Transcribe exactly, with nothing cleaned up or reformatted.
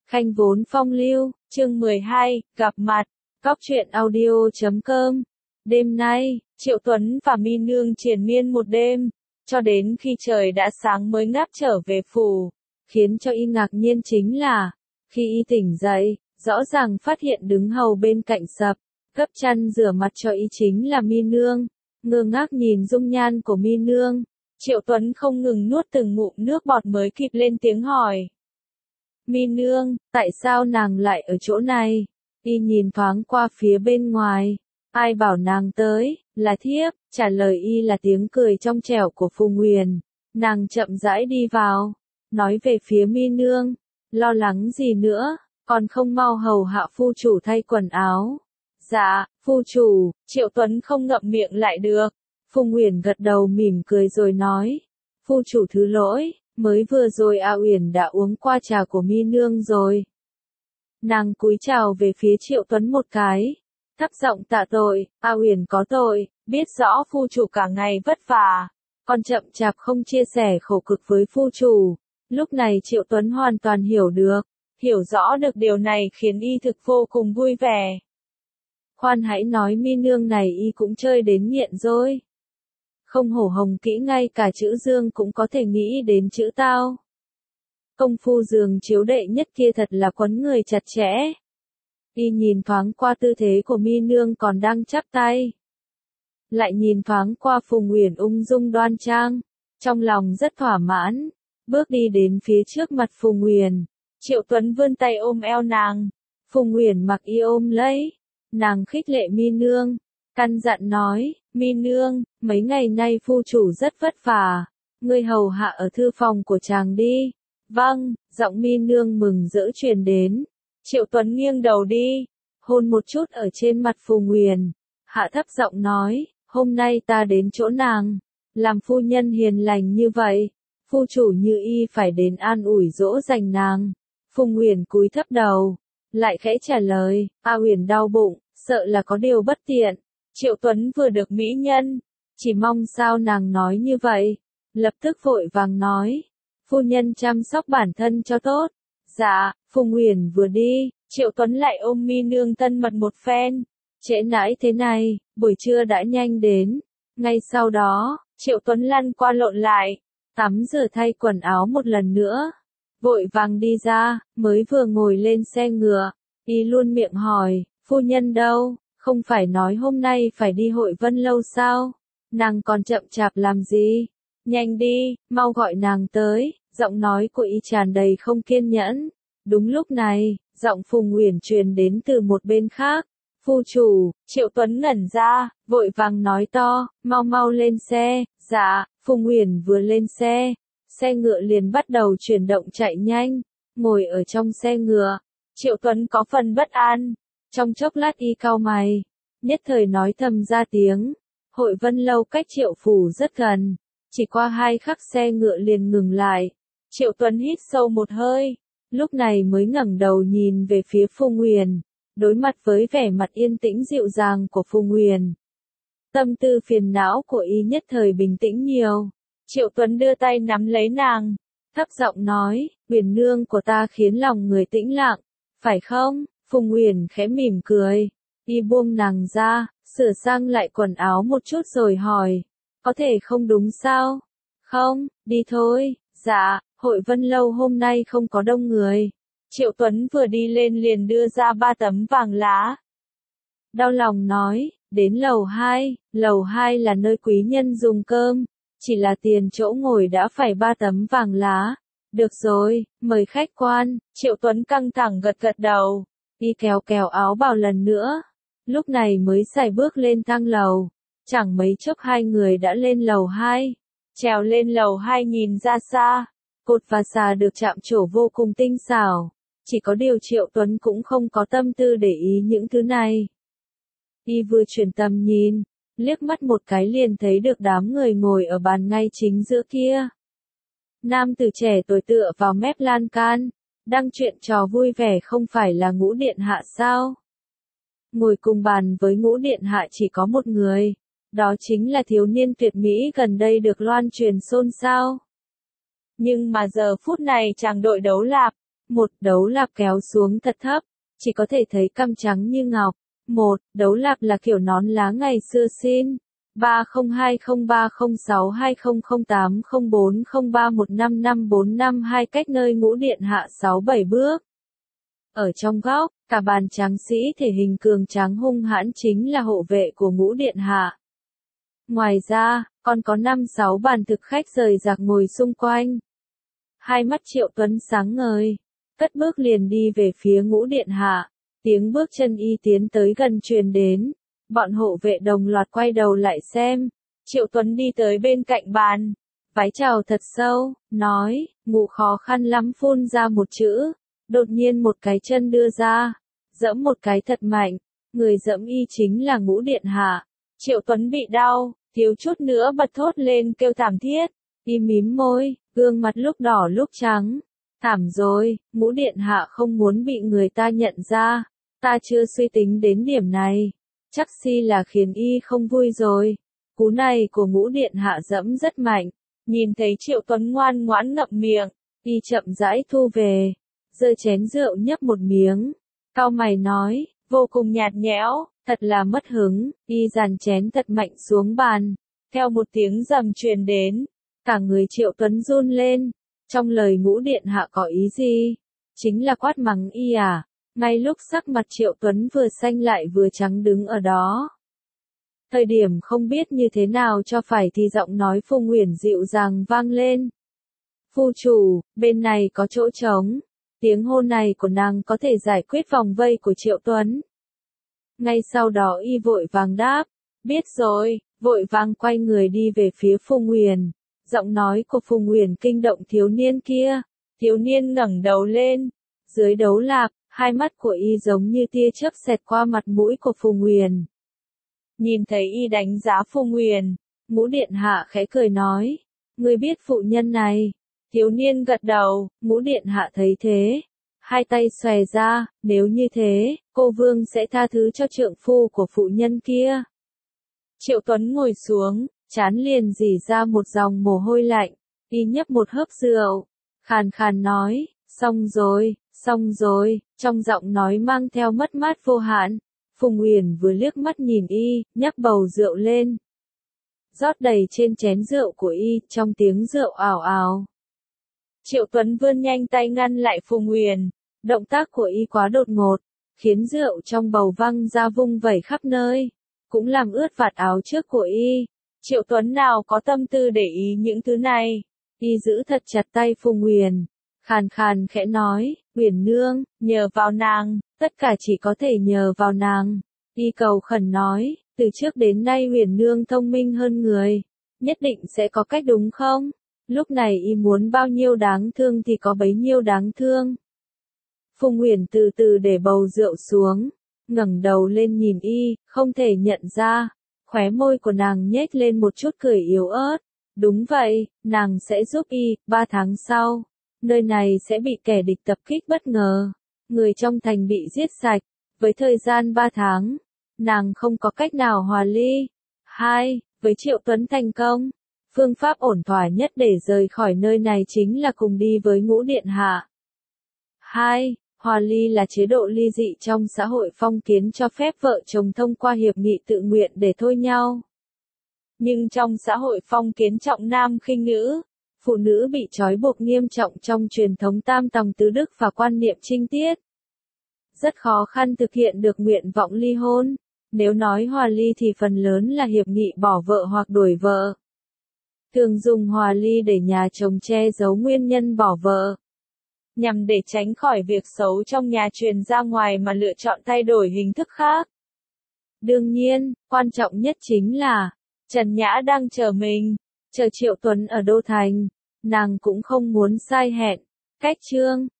Khanh vốn phong lưu, chương mười hai, gặp mặt, Cóc truyện audio chấm com. Đêm nay, Triệu Tuấn và Mi Nương triền miên một đêm, cho đến khi trời đã sáng mới ngáp trở về phủ. Khiến cho y ngạc nhiên chính là, khi y tỉnh dậy, rõ ràng phát hiện đứng hầu bên cạnh sập, gấp chăn rửa mặt cho y chính là Mi Nương. Ngơ ngác nhìn dung nhan của Mi Nương, Triệu Tuấn không ngừng nuốt từng ngụm nước bọt mới kịp lên tiếng hỏi. Mi Nương, tại sao nàng lại ở chỗ này? Y nhìn thoáng qua phía bên ngoài. Ai bảo nàng tới, là thiếp, trả lời y là tiếng cười trong trẻo của Phù Nguyền. Nàng chậm rãi đi vào, nói về phía Mi Nương, lo lắng gì nữa, còn không mau hầu hạ phu chủ thay quần áo. Dạ, phu chủ, Triệu Tuấn không ngậm miệng lại được. Phù Nguyền gật đầu mỉm cười rồi nói, phu chủ thứ lỗi, mới vừa rồi A Uyển đã uống qua trà của Mi Nương rồi. Nàng cúi chào về phía Triệu Tuấn một cái, thấp giọng tạ tội, A Uyển có tội, biết rõ phu chủ cả ngày vất vả, còn chậm chạp không chia sẻ khổ cực với phu chủ. Lúc này Triệu Tuấn hoàn toàn hiểu được, hiểu rõ được điều này khiến y thực vô cùng vui vẻ. Khoan hãy nói Mi Nương này y cũng chơi đến nghiện rồi. Không hổ hồng kỹ ngay cả chữ Dương cũng có thể nghĩ đến chữ tao. Công phu giường chiếu đệ nhất kia thật là quấn người chặt chẽ. Y nhìn thoáng qua tư thế của Mi Nương còn đang chắp tay. Lại nhìn thoáng qua Phù Nguyền ung dung đoan trang. Trong lòng rất thỏa mãn. Bước đi đến phía trước mặt Phù Nguyền. Triệu Tuấn vươn tay ôm eo nàng. Phù Nguyền mặc y ôm lấy. Nàng khích lệ Mi Nương. Căn dặn nói, Mi Nương, mấy ngày nay phu chủ rất vất vả. Ngươi hầu hạ ở thư phòng của chàng đi. Vâng, giọng Mi Nương mừng rỡ truyền đến. Triệu Tuấn nghiêng đầu đi, hôn một chút ở trên mặt Phù Nguyền. Hạ thấp giọng nói, hôm nay ta đến chỗ nàng, làm phu nhân hiền lành như vậy, phu chủ như y phải đến an ủi dỗ dành nàng. Phù Nguyền cúi thấp đầu, lại khẽ trả lời, A Uyển đau bụng, sợ là có điều bất tiện. Triệu Tuấn vừa được mỹ nhân, chỉ mong sao nàng nói như vậy, lập tức vội vàng nói, phu nhân chăm sóc bản thân cho tốt. Dạ, Phù Nguyền vừa đi, Triệu Tuấn lại ôm Mi Nương thân mật một phen. Trễ nãi thế này, buổi trưa đã nhanh đến. Ngay sau đó, Triệu Tuấn lăn qua lộn lại, tắm rửa thay quần áo một lần nữa. Vội vàng đi ra, mới vừa ngồi lên xe ngựa, y luôn miệng hỏi, phu nhân đâu, không phải nói hôm nay phải đi Hội Vân Lâu sao? Nàng còn chậm chạp làm gì? Nhanh đi, mau gọi nàng tới. Giọng nói của y tràn đầy không kiên nhẫn. Đúng lúc này, giọng Phù Nguyền truyền đến từ một bên khác. Phu chủ, Triệu Tuấn ngẩn ra, vội vàng nói to, mau mau lên xe. Dạ, Phù Nguyền vừa lên xe, xe ngựa liền bắt đầu chuyển động chạy nhanh. Ngồi ở trong xe ngựa, Triệu Tuấn có phần bất an. Trong chốc lát y cau mày, nhất thời nói thầm ra tiếng. Hội Vân Lâu cách Triệu phủ rất gần, chỉ qua hai khắc xe ngựa liền ngừng lại. Triệu Tuấn hít sâu một hơi, lúc này mới ngẩng đầu nhìn về phía Phù Nguyền, đối mặt với vẻ mặt yên tĩnh dịu dàng của Phù Nguyền. Tâm tư phiền não của y nhất thời bình tĩnh nhiều. Triệu Tuấn đưa tay nắm lấy nàng, thấp giọng nói, Uyển nương của ta khiến lòng người tĩnh lặng, phải không? Phù Nguyền khẽ mỉm cười, y buông nàng ra, sửa sang lại quần áo một chút rồi hỏi, có thể không đúng sao? Không, đi thôi. Dạ, Hội Vân Lâu hôm nay không có đông người. Triệu Tuấn vừa đi lên liền đưa ra ba tấm vàng lá. Đau lòng nói, đến lầu hai, lầu hai là nơi quý nhân dùng cơm, chỉ là tiền chỗ ngồi đã phải ba tấm vàng lá. Được rồi, mời khách quan. Triệu Tuấn căng thẳng gật gật đầu, đi kéo kéo áo bào lần nữa. Lúc này mới xài bước lên thang lầu, chẳng mấy chốc hai người đã lên lầu hai. Trèo lên lầu hai nhìn ra xa, cột và xà được chạm trổ vô cùng tinh xảo, chỉ có điều Triệu Tuấn cũng không có tâm tư để ý những thứ này. Y vừa chuyển tầm nhìn, liếc mắt một cái liền thấy được đám người ngồi ở bàn ngay chính giữa kia. Nam tử trẻ tuổi tựa vào mép lan can, đang chuyện trò vui vẻ không phải là Ngũ Điện Hạ sao? Ngồi cùng bàn với Ngũ Điện Hạ chỉ có một người. Đó chính là thiếu niên tuyệt mỹ gần đây được loan truyền xôn xao. Nhưng mà giờ phút này chàng đội đấu lạp, Một, đấu lạp kéo xuống thật thấp, chỉ có thể thấy cằm trắng như ngọc. Một, đấu lạp là kiểu nón lá ngày xưa xin. ba không hai không ba không sáu hai không không tám không bốn không ba một năm năm bốn năm hai cách nơi ngũ điện hạ sáu bảy bước. Ở trong góc, cả bàn tráng sĩ thể hình cường tráng hung hãn chính là hộ vệ của ngũ điện hạ. Ngoài ra, còn có năm sáu bàn thực khách rời rạc ngồi xung quanh. Hai mắt Triệu Tuấn sáng ngời, cất bước liền đi về phía ngũ điện hạ. Tiếng bước chân y tiến tới gần truyền đến. Bọn hộ vệ đồng loạt quay đầu lại xem. Triệu Tuấn đi tới bên cạnh bàn, vái chào thật sâu, nói, ngủ khó khăn lắm phun ra một chữ. Đột nhiên một cái chân đưa ra, dẫm một cái thật mạnh. Người dẫm y chính là ngũ điện hạ. Triệu Tuấn bị đau, thiếu chút nữa bật thốt lên kêu thảm thiết. Y mím môi, gương mặt lúc đỏ lúc trắng. Thảm rồi, ngũ điện hạ không muốn bị người ta nhận ra. Ta chưa suy tính đến điểm này. Chắc si là khiến y không vui rồi. Cú này của ngũ điện hạ dẫm rất mạnh. Nhìn thấy Triệu Tuấn ngoan ngoãn ngậm miệng, y chậm rãi thu về. Giơ chén rượu nhấp một miếng. Cau mày nói, vô cùng nhạt nhẽo, thật là mất hứng. Y dàn chén thật mạnh xuống bàn. Theo một tiếng rầm truyền đến, cả người Triệu Tuấn run lên. Trong lời ngũ điện hạ có ý gì? Chính là quát mắng y à? Ngay lúc sắc mặt Triệu Tuấn vừa xanh lại vừa trắng đứng ở đó. Thời điểm không biết như thế nào cho phải thì giọng nói Phù Nguyền dịu dàng vang lên. Phu chủ, bên này có chỗ trống. Tiếng hô này của nàng có thể giải quyết vòng vây của Triệu Tuấn. Ngay sau đó y vội vàng đáp. Biết rồi, vội vàng quay người đi về phía Phù Nguyền. Giọng nói của Phù Nguyền kinh động thiếu niên kia. Thiếu niên ngẩng đầu lên. Dưới đấu lạp, hai mắt của y giống như tia chớp xẹt qua mặt mũi của Phù Nguyền. Nhìn thấy y đánh giá Phù Nguyền, ngũ điện hạ khẽ cười nói. Ngươi biết phụ nhân này. Thiếu niên gật đầu, ngũ điện hạ thấy thế. Hai tay xòe ra, nếu như thế, cô vương sẽ tha thứ cho trượng phu của phụ nhân kia. Triệu Tuấn ngồi xuống, trán liền rỉ ra một dòng mồ hôi lạnh. Y nhấp một hớp rượu, khàn khàn nói, xong rồi, xong rồi, trong giọng nói mang theo mất mát vô hạn. Phù Nguyền vừa liếc mắt nhìn y, nhắc bầu rượu lên. Rót đầy trên chén rượu của y, trong tiếng rượu ào ào. Triệu Tuấn vươn nhanh tay ngăn lại Phù Nguyền. Động tác của y quá đột ngột, khiến rượu trong bầu văng ra vung vẩy khắp nơi, cũng làm ướt vạt áo trước của y. Triệu Tuấn nào có tâm tư để ý những thứ này. Y giữ thật chặt tay Phù Nguyền, khàn khàn khẽ nói, Nguyền nương, nhờ vào nàng, tất cả chỉ có thể nhờ vào nàng. Y cầu khẩn nói, từ trước đến nay Nguyền nương thông minh hơn người, nhất định sẽ có cách đúng không? Lúc này y muốn bao nhiêu đáng thương thì có bấy nhiêu đáng thương. Phù Nguyền từ từ để bầu rượu xuống, ngẩng đầu lên nhìn y, không thể nhận ra. Khóe môi của nàng nhếch lên một chút cười yếu ớt. Đúng vậy, nàng sẽ giúp y, ba tháng sau. Nơi này sẽ bị kẻ địch tập kích bất ngờ. Người trong thành bị giết sạch. Với thời gian ba tháng, nàng không có cách nào hòa ly. Hai, với Triệu Tuấn thành công, phương pháp ổn thỏa nhất để rời khỏi nơi này chính là cùng đi với ngũ điện hạ. Hai, hòa ly là chế độ ly dị trong xã hội phong kiến cho phép vợ chồng thông qua hiệp nghị tự nguyện để thôi nhau. Nhưng trong xã hội phong kiến trọng nam khinh nữ, phụ nữ bị trói buộc nghiêm trọng trong truyền thống tam tòng tứ đức và quan niệm trinh tiết. Rất khó khăn thực hiện được nguyện vọng ly hôn. Nếu nói hòa ly thì phần lớn là hiệp nghị bỏ vợ hoặc đổi vợ. Thường dùng hòa ly để nhà chồng che giấu nguyên nhân bỏ vợ, nhằm để tránh khỏi việc xấu trong nhà truyền ra ngoài mà lựa chọn thay đổi hình thức khác. Đương nhiên, quan trọng nhất chính là, Trần Nhã đang chờ mình, chờ Triệu Tuấn ở Đô Thành, nàng cũng không muốn sai hẹn. Cách chương